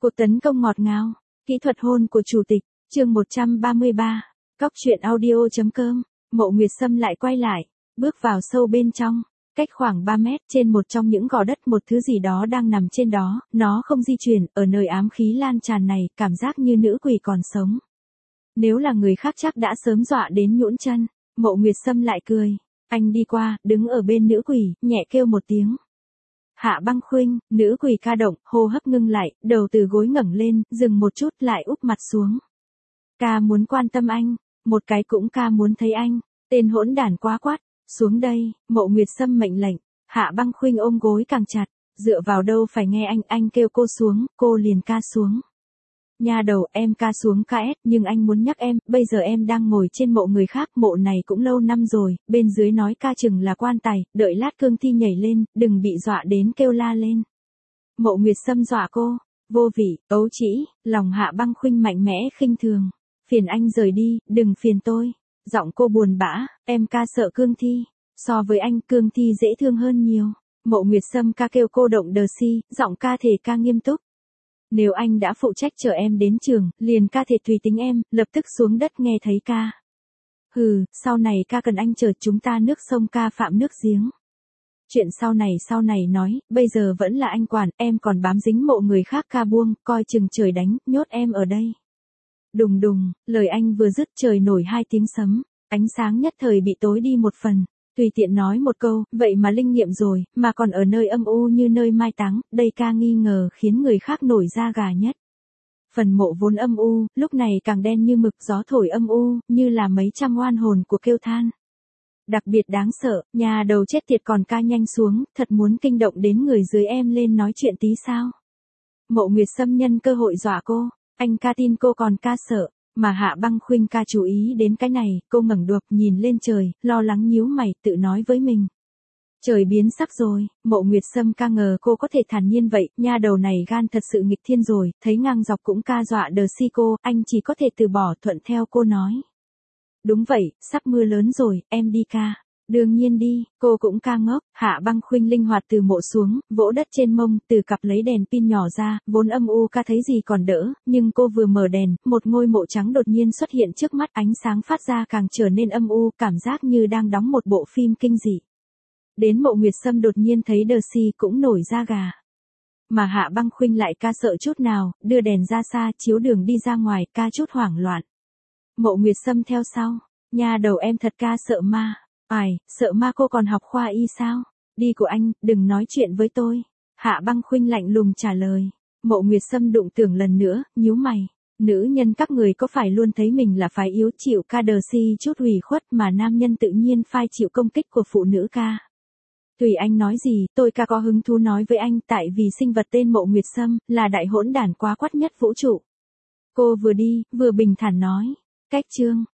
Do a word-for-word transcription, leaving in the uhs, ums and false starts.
Cuộc tấn công ngọt ngào, kỹ thuật hôn của chủ tịch, chương một trăm ba mươi ba, Cóc truyện audio.com, Mộ Nguyệt Sâm lại quay lại, bước vào sâu bên trong, cách khoảng ba mét trên một trong những gò đất một thứ gì đó đang nằm trên đó, nó không di chuyển, ở nơi ám khí lan tràn này, cảm giác như nữ quỷ còn sống. Nếu là người khác chắc đã sớm dọa đến nhũn chân, Mộ Nguyệt Sâm lại cười, anh đi qua, đứng ở bên nữ quỷ, nhẹ kêu một tiếng. Hạ Băng Khuynh, nữ quỷ ca động, hô hấp ngưng lại, đầu từ gối ngẩng lên, dừng một chút lại úp mặt xuống. Ca muốn quan tâm anh, một cái cũng ca muốn thấy anh, tên hỗn đản quá quát, xuống đây, Mộ Nguyệt Sâm mệnh lệnh, Hạ Băng Khuynh ôm gối càng chặt, dựa vào đâu phải nghe anh, anh kêu cô xuống, cô liền ca xuống. Nha đầu, em ca xuống ca ét, nhưng anh muốn nhắc em, bây giờ em đang ngồi trên mộ người khác, mộ này cũng lâu năm rồi, bên dưới nói ca chừng là quan tài, đợi lát cương thi nhảy lên, đừng bị dọa đến kêu la lên. Mộ Nguyệt Sâm dọa cô, vô vị, ấu trĩ, lòng Hạ Băng Khuynh mạnh mẽ khinh thường, phiền anh rời đi, đừng phiền tôi. Giọng cô buồn bã, em ca sợ cương thi, so với anh cương thi dễ thương hơn nhiều. Mộ Nguyệt Sâm ca kêu cô động đờ si, giọng ca thể ca nghiêm túc. Nếu anh đã phụ trách chở em đến trường, liền ca thể tùy tính em, lập tức xuống đất nghe thấy ca. Hừ, sau này ca cần anh chở chúng ta nước sông ca phạm nước giếng. Chuyện sau này sau này nói, bây giờ vẫn là anh quản, em còn bám dính mộ người khác ca buông, coi chừng trời đánh, nhốt em ở đây. Đùng đùng, lời anh vừa dứt trời nổi hai tiếng sấm, ánh sáng nhất thời bị tối đi một phần. Tùy tiện nói một câu, vậy mà linh nghiệm rồi, mà còn ở nơi âm u như nơi mai táng, đây ca nghi ngờ khiến người khác nổi da gà nhất. Phần mộ vốn âm u, lúc này càng đen như mực, gió thổi âm u, như là mấy trăm oan hồn của kêu than. Đặc biệt đáng sợ, nhà đầu chết tiệt còn ca nhanh xuống, thật muốn kinh động đến người dưới em lên nói chuyện tí sao. Mộ Nguyệt Sâm nhân cơ hội dọa cô, anh ca tin cô còn ca sợ. Mà Hạ Băng Khuynh ca chú ý đến cái này, cô ngẩng đột nhìn lên trời, lo lắng nhíu mày, tự nói với mình. Trời biến sắc rồi, Mộ Nguyệt Sâm ca ngờ cô có thể thản nhiên vậy, nha đầu này gan thật sự nghịch thiên rồi, thấy ngang dọc cũng ca dọa đờ si cô, anh chỉ có thể từ bỏ thuận theo cô nói. Đúng vậy, sắp mưa lớn rồi, em đi ca. Đương nhiên đi, cô cũng ca ngốc. Hạ Băng Khuynh linh hoạt từ mộ xuống, vỗ đất trên mông, từ cặp lấy đèn pin nhỏ ra, vốn âm u ca thấy gì còn đỡ, nhưng cô vừa mở đèn, một ngôi mộ trắng đột nhiên xuất hiện trước mắt, ánh sáng phát ra càng trở nên âm u, cảm giác như đang đóng một bộ phim kinh dị. Đến Mộ Nguyệt Sâm đột nhiên thấy đờ si cũng nổi da gà. Mà Hạ Băng Khuynh lại ca sợ chút nào, đưa đèn ra xa, chiếu đường đi ra ngoài, ca chút hoảng loạn. Mộ Nguyệt Sâm theo sau, nha đầu em thật ca sợ ma. Ai, sợ ma cô còn học khoa y sao? Đi của anh, đừng nói chuyện với tôi. Hạ Băng Khuynh lạnh lùng trả lời. Mộ Nguyệt Sâm đụng tưởng lần nữa, nhíu mày. Nữ nhân các người có phải luôn thấy mình là phái yếu chịu ca đờ si chút ủy khuất mà nam nhân tự nhiên phai chịu công kích của phụ nữ ca? Tùy anh nói gì, tôi ca có hứng thú nói với anh tại vì sinh vật tên Mộ Nguyệt Sâm là đại hỗn đản quá quắt nhất vũ trụ. Cô vừa đi, vừa bình thản nói. Cách chương.